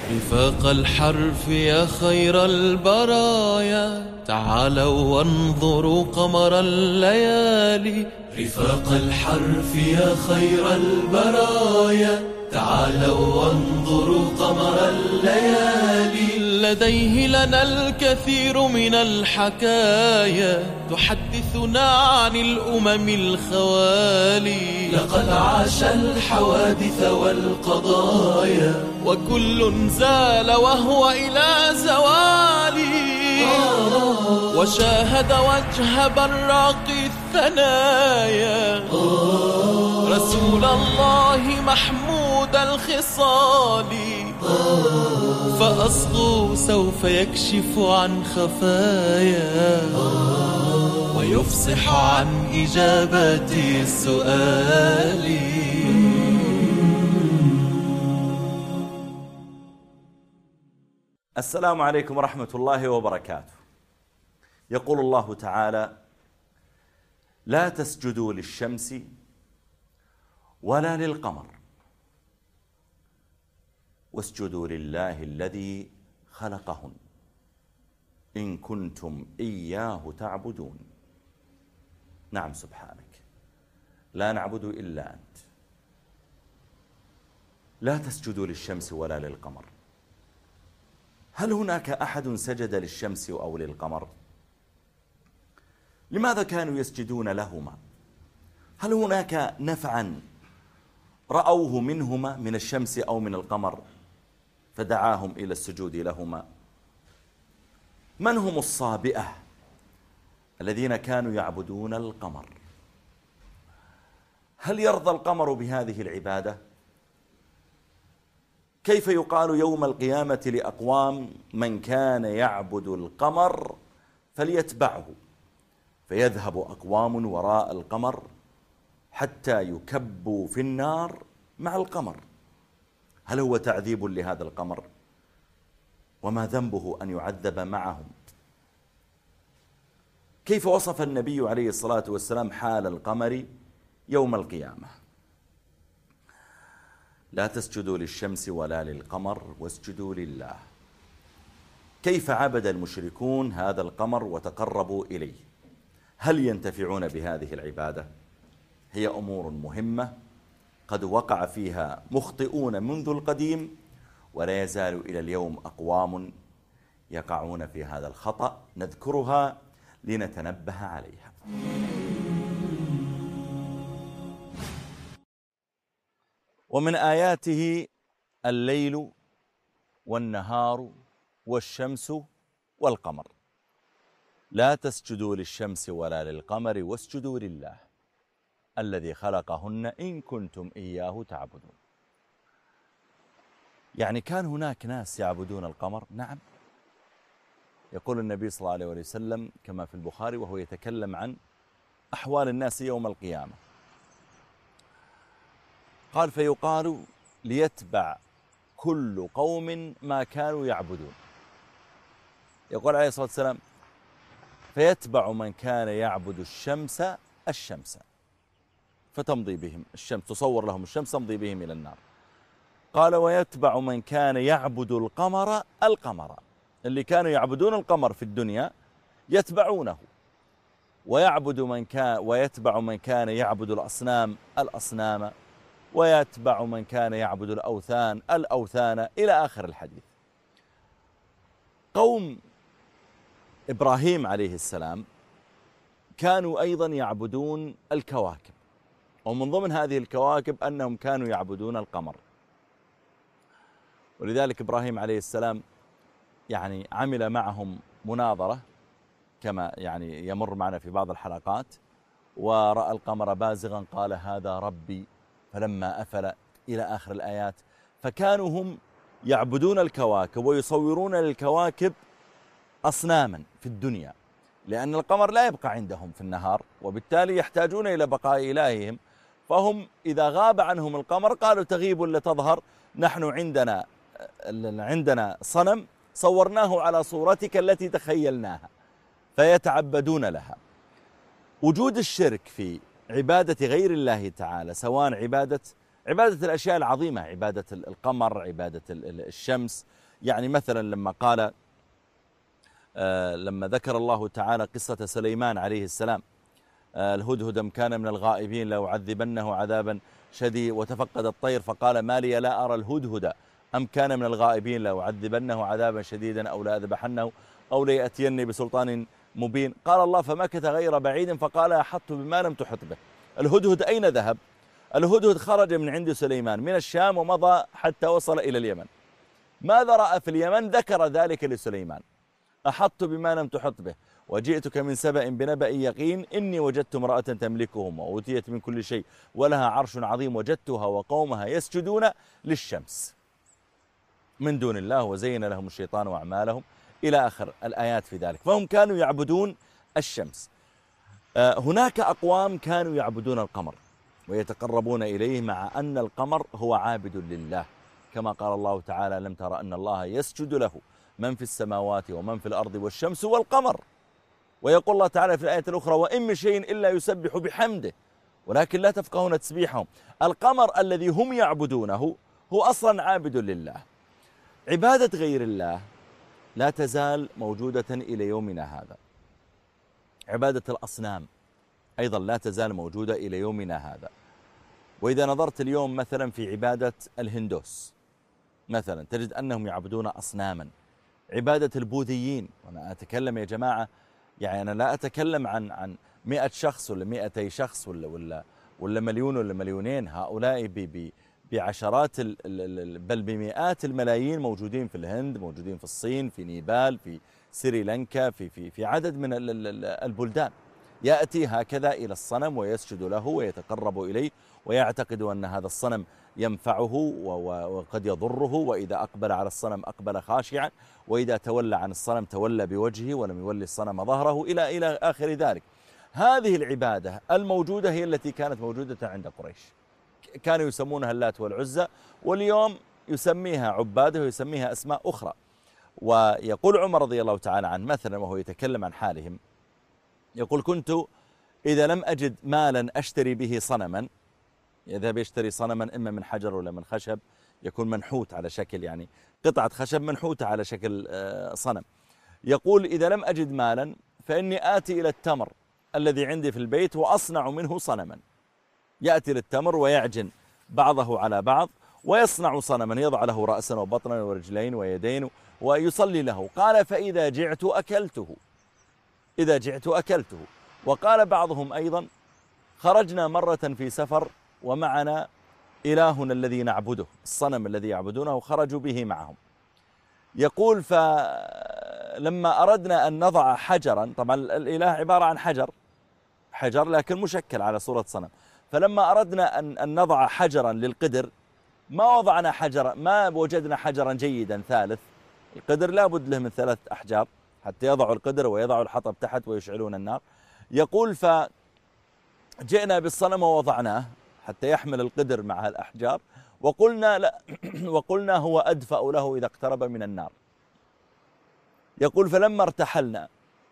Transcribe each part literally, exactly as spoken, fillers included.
رفاق الحرف يا خير البرايا، تعالوا وانظروا قمر الليالي. رفاق الحرف يا خير البرايا، تعالوا وانظروا قمر الليالي. لديه لنا الكثير من الحكايا، تحدثنا عن الأمم الخوالي. لقد عاش الحوادث والقضايا، وكل زال وهو إلى زوالي. وشاهد وجه براق الثنايا، رسول الله محمود الخصال. فأصغوا سوف يكشف عن خفايا، ويفصح عن إجابة السؤال. السلام عليكم ورحمة الله وبركاته. يقول الله تعالى: لا تسجدوا للشمس ولا للقمر واسجدوا لله الذي خلقهن إن كنتم إياه تعبدون. نعم سبحانك، لا نعبد إلا أنت. لا تسجدوا للشمس ولا للقمر. هل هناك أحد سجد للشمس أو للقمر؟ لماذا كانوا يسجدون لهما؟ هل هناك نفعا رأوه منهما من الشمس أو من القمر فدعاهم إلى السجود لهما؟ من هم الصابئة الذين كانوا يعبدون القمر؟ هل يرضى القمر بهذه العبادة؟ كيف يقال يوم القيامة لأقوام من كان يعبد القمر فليتبعه، فيذهب أقوام وراء القمر حتى يكبوا في النار مع القمر؟ هل هو تعذيب لهذا القمر؟ وما ذنبه أن يعذب معهم؟ كيف وصف النبي عليه الصلاة والسلام حال القمر يوم القيامة؟ لا تسجدوا للشمس ولا للقمر واسجدوا لله. كيف عبد المشركون هذا القمر وتقربوا إليه؟ هل ينتفعون بهذه العبادة؟ هي أمور مهمة قد وقع فيها مخطئون منذ القديم، ولا يزال إلى اليوم أقوام يقعون في هذا الخطأ، نذكرها لنتنبه عليها. ومن آياته الليل والنهار والشمس والقمر. لا تسجدوا للشمس ولا للقمر واسجدوا لله الذي خلقهن إن كنتم إياه تعبدون. يعني كان هناك ناس يعبدون القمر؟ نعم. يقول النبي صلى الله عليه وسلم كما في البخاري وهو يتكلم عن أحوال الناس يوم القيامة، قال: فيقال ليتبع كل قوم ما كانوا يعبدون. يقول عليه الصلاة والسلام: فيتبع من كان يعبد الشمس الشمس فتمضي بهم الشمس، تصور لهم الشمس تمضي بهم إلى النار. قال: ويتبع من كان يعبد القمر القمر. اللي كانوا يعبدون القمر في الدنيا يتبعونه، ويعبد من كان ويتبع من كان يعبد الأصنام الأصنام، ويتبع من كان يعبد الأوثان الأوثان، إلى آخر الحديث. قوم إبراهيم عليه السلام كانوا أيضا يعبدون الكواكب، ومن ضمن هذه الكواكب أنهم كانوا يعبدون القمر. ولذلك إبراهيم عليه السلام يعني عمل معهم مناظرة كما يعني يمر معنا في بعض الحلقات، ورأى القمر بازغا قال: هذا ربي، فلما أفل، إلى آخر الآيات. فكانوا هم يعبدون الكواكب ويصورون للكواكب أصناما في الدنيا، لأن القمر لا يبقى عندهم في النهار، وبالتالي يحتاجون إلى بقاء إلههم. فهم إذا غاب عنهم القمر قالوا: تغيب لتظهر، نحن عندنا عندنا صنم صورناه على صورتك التي تخيلناها، فيتعبدون لها. وجود الشرك في عبادة غير الله تعالى، سواء عبادة عبادة الأشياء العظيمة، عبادة القمر، عبادة الشمس. يعني مثلا لما قال لما ذكر الله تعالى قصة سليمان عليه السلام، الهدهد أم كان من الغائبين لأعذبنه عذابا شديد وتفقد الطير فقال ما لي لا أرى الهدهد أم كان من الغائبين لأعذبنه عذابا شديدا أو لأذبحنه أو ليأتيني بسلطان مبين. قال الله فمكث غير بعيد فقال أحطت بما لم تحط به. الهدهد أين ذهب؟ الهدهد خرج من عند سليمان من الشام ومضى حتى وصل إلى اليمن. ماذا رأى في اليمن؟ ذكر ذلك لسليمان، أحطت بما لم تحط به وجئتك من سبأ بنبأ يقين إني وجدت امرأة تملكهم وأوتيت من كل شيء ولها عرش عظيم وجدتها وقومها يسجدون للشمس من دون الله وزين لهم الشيطان وأعمالهم إلى آخر الآيات في ذلك. فهم كانوا يعبدون الشمس. هناك أقوام كانوا يعبدون القمر ويتقربون إليه مع أن القمر هو عابد لله، كما قال الله تعالى لم ترى أن الله يسجد له من في السماوات ومن في الأرض والشمس والقمر. ويقول الله تعالى في الآية الأخرى وإن من شيء إلا يسبح بحمده ولكن لا تفقهون تسبيحهم. القمر الذي هم يعبدونه هو أصلا عابد لله. عبادة غير الله لا تزال موجودة إلى يومنا هذا. عبادة الأصنام أيضا لا تزال موجودة إلى يومنا هذا. وإذا نظرت اليوم مثلا في عبادة الهندوس مثلا تجد أنهم يعبدون أصناما. عبادة البوذيين، وأنا أتكلم يا جماعة يعني أنا لا أتكلم عن عن مئة شخص ولا مئتي شخص ولا ولا ولا مليون ولا مليونين، هؤلاء بعشرات بل بمئات الملايين موجودين في الهند، موجودين في الصين، في نيبال، في سريلانكا، في في في عدد من البلدان. يأتي هكذا إلى الصنم ويسجد له ويتقرب إليه ويعتقد أن هذا الصنم ينفعه وقد يضره، وإذا أقبل على الصنم أقبل خاشعا، وإذا تولى عن الصنم تولى بوجهه ولم يولي الصنم ظهره إلى إلى آخر ذلك. هذه العبادة الموجودة هي التي كانت موجودة عند قريش، كانوا يسمونها اللات والعزى، واليوم يسميها عباده ويسميها أسماء أخرى. ويقول عمر رضي الله تعالى عنه مثلا وهو يتكلم عن حالهم، يقول كنت إذا لم أجد مالا أشتري به صنما، يذهب يشتري صنما إما من حجر ولا من خشب يكون منحوت على شكل يعني قطعة خشب منحوتة على شكل صنم. يقول إذا لم أجد مالا فإني آتي إلى التمر الذي عندي في البيت وأصنع منه صنما. يأتي للتمر ويعجن بعضه على بعض ويصنع صنما يضع له رأسا وبطنا ورجلين ويدين ويصلي له. قال فإذا جعت أكلته، إذا جعت أكلته. وقال بعضهم أيضا خرجنا مرة في سفر ومعنا إلهنا الذي نعبده، الصنم الذي يعبدونه، خرجوا به معهم. يقول فلما أردنا أن نضع حجرا، طبعا الإله عبارة عن حجر حجر لكن مشكل على صورة صنم، فلما أردنا أن أن نضع حجرا للقدر ما وضعنا حجرا، ما وجدنا حجرا جيدا ثالث. القدر لابد له من ثلاث أحجار حتى يضعوا القدر ويضعوا الحطب تحت ويشعلون النار. يقول فجئنا بالصنم ووضعناه حتى يحمل القدر مع الأحجار، وقلنا لا وقلنا هو أدفأ له إذا اقترب من النار. يقول فلما ارتحلنا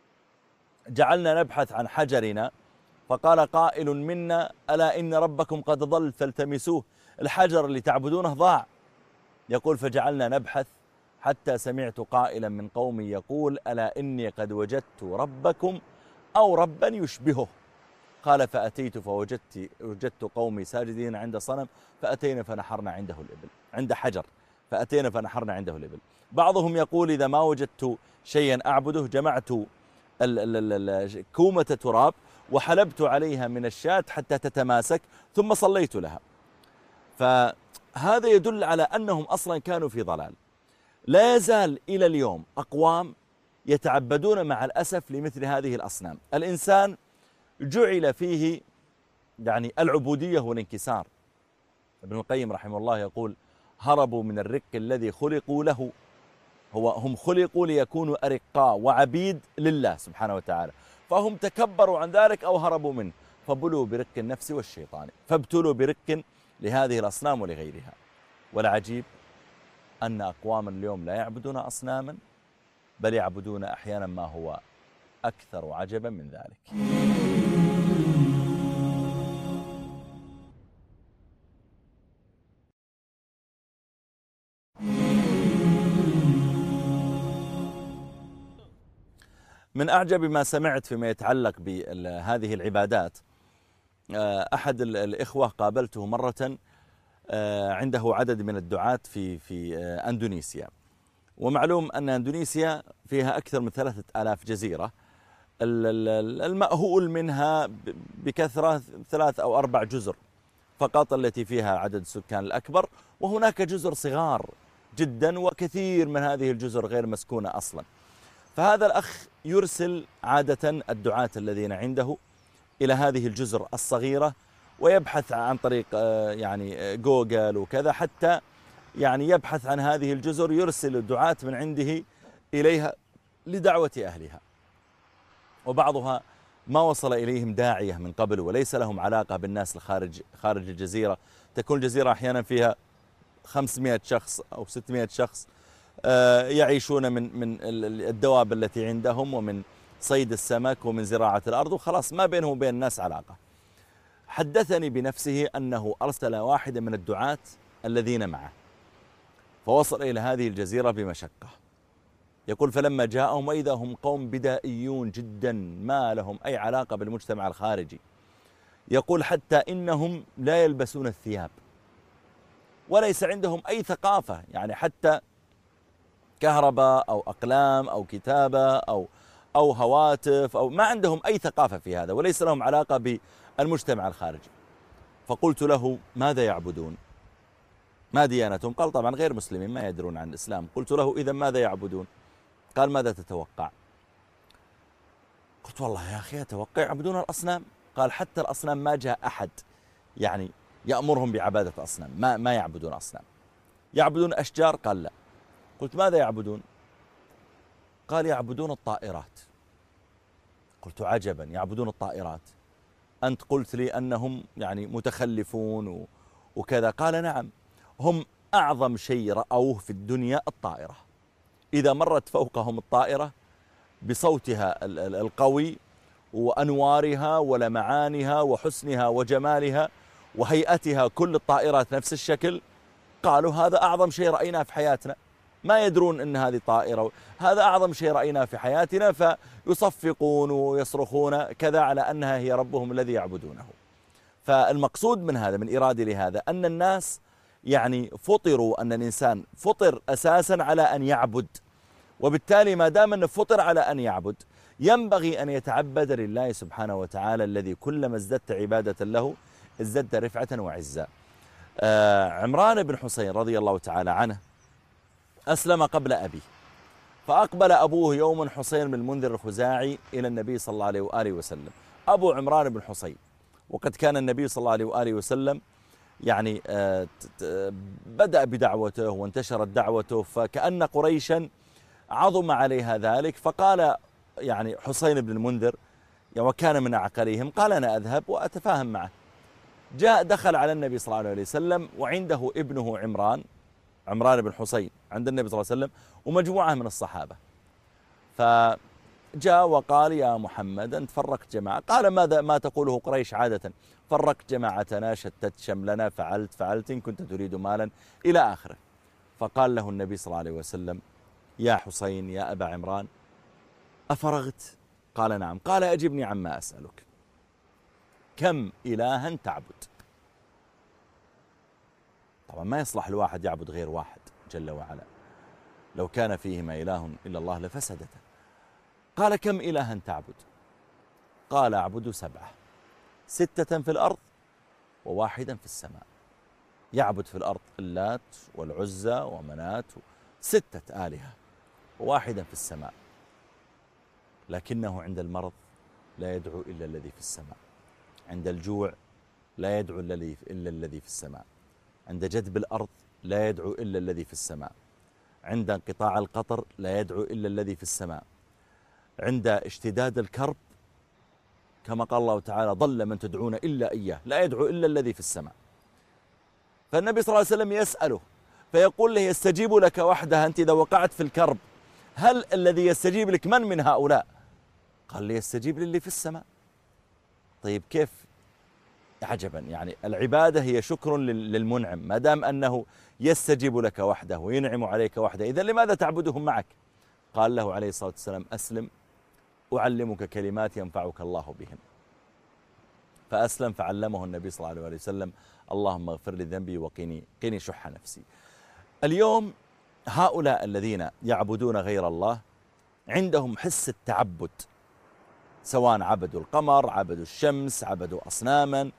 جعلنا نبحث عن حجرنا، فقال قائل منا ألا إن ربكم قد ضل فالتمسوه، الحجر اللي تعبدونه ضاع. يقول فجعلنا نبحث حتى سمعت قائلا من قومي يقول ألا إني قد وجدت ربكم أو ربا يشبهه. قال فأتيت فوجدت وجدت قومي ساجدين عند صنم فأتينا فنحرنا عنده الإبل، عند حجر فأتينا فنحرنا عنده الإبل. بعضهم يقول إذا ما وجدت شيئا أعبده جمعت كومة تراب وحلبت عليها من الشاة حتى تتماسك ثم صليت لها. فهذا يدل على أنهم أصلا كانوا في ضلال. لا يزال إلى اليوم أقوام يتعبدون مع الأسف لمثل هذه الأصنام. الإنسان جعل فيه يعني العبودية والانكسار. ابن القيم رحمه الله يقول هربوا من الرق الذي خلقوا له، هو هم خلقوا ليكونوا أرقاء وعبيد لله سبحانه وتعالى، فهم تكبروا عن ذلك أو هربوا منه، فبلوا برق النفس والشيطان، فابتلوا برق لهذه الأصنام ولغيرها. والعجيب أن أقواما اليوم لا يعبدون أصناما بل يعبدون أحيانا ما هو أكثر عجبا من ذلك. من أعجب ما سمعت فيما يتعلق بهذه العبادات، أحد الإخوة قابلته مرة عنده عدد من الدعاة في في أندونيسيا، ومعلوم أن أندونيسيا فيها أكثر من ثلاثة آلاف جزيرة، المأهول منها بكثرة ثلاث أو أربع جزر فقط التي فيها عدد السكان الأكبر، وهناك جزر صغار جدا وكثير من هذه الجزر غير مسكونة أصلا. فهذا الأخ يرسل عادة الدعاة الذين عنده إلى هذه الجزر الصغيرة، ويبحث عن طريق يعني جوجل وكذا حتى يعني يبحث عن هذه الجزر، يرسل الدعاة من عنده إليها لدعوة أهلها، وبعضها ما وصل إليهم داعية من قبل وليس لهم علاقة بالناس الخارج خارج الجزيرة. تكون الجزيرة أحيانا فيها خمسمائة شخص أو ستمائة شخص يعيشون من من الدواب التي عندهم ومن صيد السمك ومن زراعة الأرض، وخلاص ما بينهم وبين الناس علاقة. حدثني بنفسه أنه أرسل واحدا من الدعاة الذين معه فوصل إلى هذه الجزيرة بمشقة. يقول فلما جاءهم وإذا هم قوم بدائيون جدا ما لهم أي علاقة بالمجتمع الخارجي. يقول حتى إنهم لا يلبسون الثياب وليس عندهم أي ثقافة، يعني حتى كهرباء أو أقلام أو كتابة أو أو هواتف أو ما عندهم أي ثقافة في هذا، وليس لهم علاقة بالمجتمع الخارجي. فقلت له ماذا يعبدون؟ ما ديانتهم؟ قال طبعا غير مسلمين ما يدرون عن الإسلام. قلت له إذا ماذا يعبدون؟ قال ماذا تتوقع؟ قلت والله يا أخي أتوقع يعبدون الأصنام. قال حتى الأصنام ما جاء أحد يعني يأمرهم بعبادة الأصنام، ما, ما يعبدون أصنام. يعبدون أشجار؟ قال لا. قلت ماذا يعبدون؟ قال يعبدون الطائرات. قلت عجبا، يعبدون الطائرات، أنت قلت لي أنهم يعني متخلفون وكذا. قال نعم، هم أعظم شيء رأوه في الدنيا الطائرة. إذا مرت فوقهم الطائرة بصوتها القوي وأنوارها ولمعانها وحسنها وجمالها وهيئتها كل الطائرات نفس الشكل، قالوا هذا أعظم شيء رأيناه في حياتنا. ما يدرون أن هذه طائرة، هذا أعظم شيء رأيناه في حياتنا، فيصفقون ويصرخون كذا على أنها هي ربهم الذي يعبدونه. فالمقصود من هذا من إرادة لهذا أن الناس يعني فطروا، أن الإنسان فطر أساسا على أن يعبد، وبالتالي ما دام أنه فطر على أن يعبد ينبغي أن يتعبد لله سبحانه وتعالى الذي كلما ازددت عبادة له ازددت رفعة وعزة. آه عمران بن حسين رضي الله تعالى عنه أسلم قبل أبيه، فأقبل أبوه يوم حسين بن المنذر الخزاعي إلى النبي صلى الله عليه وآله وسلم، أبو عمران بن حسين، وقد كان النبي صلى الله عليه وآله وسلم يعني آه بدأ بدعوته وانتشرت دعوته، فكأن قريشا عظم عليها ذلك، فقال يعني حسين بن المنذر وكان من عقليهم قال أنا أذهب وأتفاهم معه. جاء دخل على النبي صلى الله عليه وسلم وعنده ابنه عمران عمران بن حسين عند النبي صلى الله عليه وسلم ومجموعة من الصحابة، فجاء وقال يا محمد أنت فرقت جماعة. قال ماذا ما تقوله قريش عادة؟ فرقت جماعتنا، شتت شملنا، فعلت فعلت إن كنت تريد مالا إلى آخره. فقال له النبي صلى الله عليه وسلم يا حسين يا أبا عمران أفرغت؟ قال نعم. قال أجبني عما أسألك، كم إلها تعبد؟ طبعا ما يصلح الواحد يعبد غير واحد جل وعلا، لو كان فيهما إله إلا الله لفسدته. قال كم إلها تعبد؟ قال أعبد سبعة، ستة في الأرض وواحدا في السماء. يعبد في الأرض اللات والعزى ومنات، ستة آلهة، وواحدا في السماء، لكنه عند المرض لا يدعو إلا الذي في السماء، عند الجوع لا يدعو إلا الذي في السماء، عند جدب الأرض لا يدعو إلا الذي في السماء، عند انقطاع القطر لا يدعو إلا الذي في السماء، عند اشتداد الكرب كما قال الله تعالى ضل من تدعون إلا إياه لا يدعو إلا الذي في السماء. فالنبي صلى الله عليه وسلم يسأله فيقول له يستجيب لك وحده أنت إذا وقعت في الكرب، هل الذي يستجيب لك من من هؤلاء؟ قال لي يستجيب للي في السماء. طيب كيف؟ عجبا، يعني العبادة هي شكر للمنعم، ما دام أنه يستجيب لك وحده وينعم عليك وحده، إذن لماذا تعبدهم معك؟ قال له عليه الصلاة والسلام أسلم أعلمك كلمات ينفعك الله بهن. فأسلم فعلمه النبي صلى الله عليه وسلم اللهم اغفر لي ذنبي وقني قني شح نفسي. اليوم هؤلاء الذين يعبدون غير الله عندهم حس التعبد، سواء عبدوا القمر، عبدوا الشمس، عبدوا أصناما،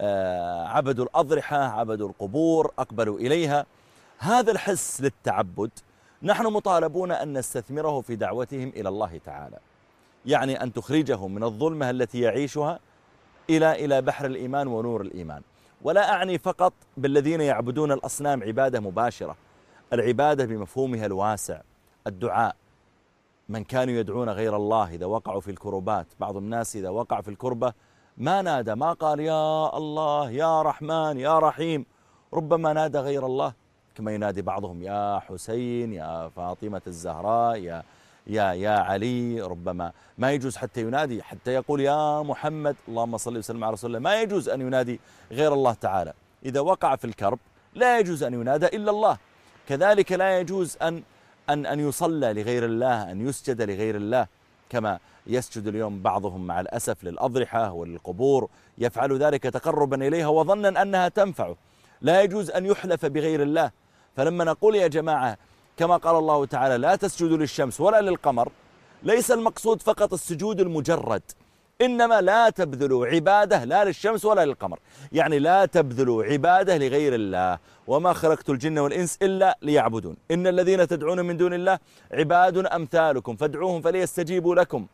عبدوا الأضرحة، عبدوا القبور، أقبلوا إليها. هذا الحس للتعبد نحن مطالبون أن نستثمره في دعوتهم إلى الله تعالى، يعني أن تخرجهم من الظلمة التي يعيشها إلى إلى بحر الإيمان ونور الإيمان. ولا أعني فقط بالذين يعبدون الأصنام عبادة مباشرة، العبادة بمفهومها الواسع، الدعاء. من كانوا يدعون غير الله إذا وقعوا في الكربات، بعض الناس إذا وقع في الكربة ما نادى، ما قال يا الله يا رحمن يا رحيم، ربما نادى غير الله، كما ينادي بعضهم يا حسين يا فاطمة الزهراء يا يا يا علي. ربما ما يجوز حتى ينادي، حتى يقول يا محمد اللهم صل وسلم على رسول الله، ما يجوز أن ينادي غير الله تعالى. إذا وقع في الكرب لا يجوز أن ينادى إلا الله. كذلك لا يجوز أن أن أن يصلى لغير الله، أن يسجد لغير الله، كما يسجد اليوم بعضهم مع الأسف للأضرحة وللقبور، يفعل ذلك تقربا إليها وظنا أنها تنفعه. لا يجوز أن يحلف بغير الله. فلما نقول يا جماعة كما قال الله تعالى لا تسجدوا للشمس ولا للقمر، ليس المقصود فقط السجود المجرد، إنما لا تبذلوا عبادة لا للشمس ولا للقمر، يعني لا تبذلوا عبادة لغير الله. وما خلقت الجن والإنس إلا ليعبدون، إن الذين تدعون من دون الله عباد أمثالكم فادعوهم فليستجيبوا لكم.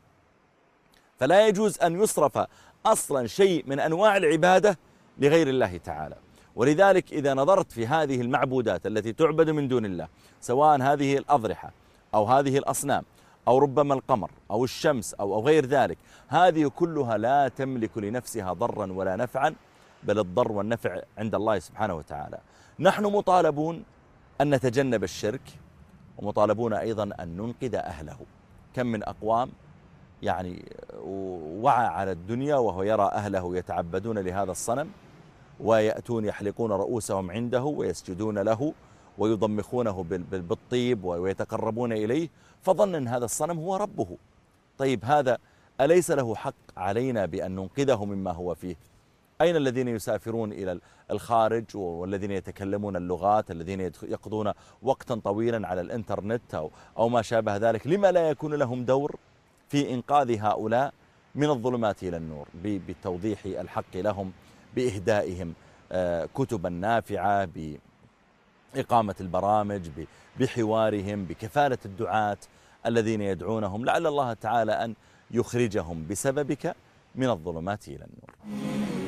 فلا يجوز أن يصرف أصلا شيء من أنواع العبادة لغير الله تعالى. ولذلك إذا نظرت في هذه المعبودات التي تعبد من دون الله، سواء هذه الأضرحة أو هذه الأصنام أو ربما القمر أو الشمس أو أو غير ذلك، هذه كلها لا تملك لنفسها ضرا ولا نفعا، بل الضر والنفع عند الله سبحانه وتعالى. نحن مطالبون أن نتجنب الشرك، ومطالبون أيضا أن ننقذ أهله. كم من أقوام يعني وعى على الدنيا وهو يرى أهله يتعبدون لهذا الصنم، ويأتون يحلقون رؤوسهم عنده ويسجدون له ويضمخونه بالطيب ويتقربون إليه، فظن أن هذا الصنم هو ربه. طيب هذا أليس له حق علينا بأن ننقذه مما هو فيه؟ أين الذين يسافرون إلى الخارج والذين يتكلمون اللغات، الذين يقضون وقتا طويلا على الإنترنت أو, أو ما شابه ذلك؟ لما لا يكون لهم دور في إنقاذ هؤلاء من الظلمات إلى النور، بتوضيح الحق لهم، بإهدائهم كتبا نافعة، بإقامة البرامج، بحوارهم، بكفالة الدعاة الذين يدعونهم، لعل الله تعالى أن يخرجهم بسببك من الظلمات إلى النور.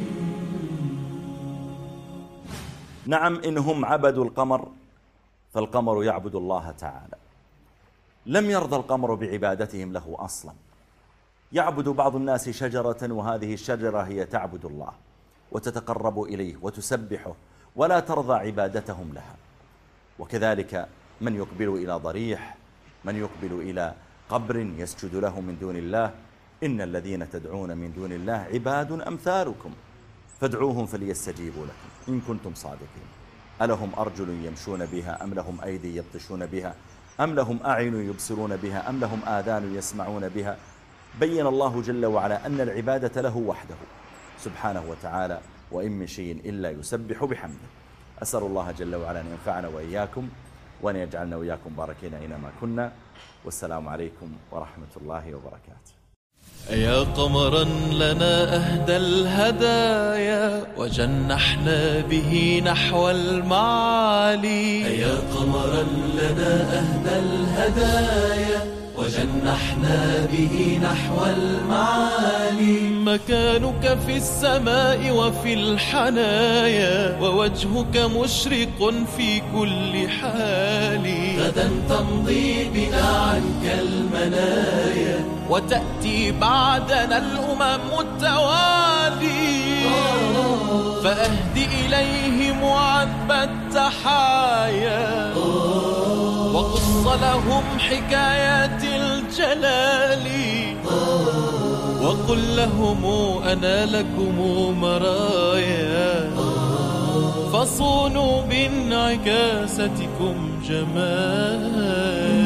نعم، إنهم عبدوا القمر فالقمر يعبد الله تعالى. لم يرضى القمر بعبادتهم له أصلا. يعبد بعض الناس شجرة، وهذه الشجرة هي تعبد الله وتتقرب إليه وتسبحه، ولا ترضى عبادتهم لها. وكذلك من يقبل إلى ضريح، من يقبل إلى قبر يسجد له من دون الله. إن الذين تدعون من دون الله عباد أمثالكم فادعوهم فليستجيبوا لكم إن كنتم صادقين. ألهم أرجل يمشون بها أم لهم أيدي يبطشون بها أم لهم أعين يبصرون بها أم لهم آذان يسمعون بها؟ بين الله جل وعلا أن العبادة له وحده سبحانه وتعالى، وإن من شيء إلا يسبح بحمده. أسأل الله جل وعلا أن ينفعنا وإياكم، وأن يجعلنا وإياكم باركين أينما كنا. والسلام عليكم ورحمة الله وبركاته. يا قمرا لنا أهدى الهدايا وجنحنا به نحو المعالي. يا قمرا لنا أهدى الهدايا وجنحنا به نحو المعالي. مكانك في السماء وفي الحنايا، ووجهك مشرق في كل حال. غدا تمضي بنا عنك المنايا، وتأتي بعدنا الأمم التوالي. فأهدي إليهم عذب التحايا، وقص لهم حكايات الجلال. وقل لهم أنا لكم مرايا، فصونوا بانعكاستكم جمال.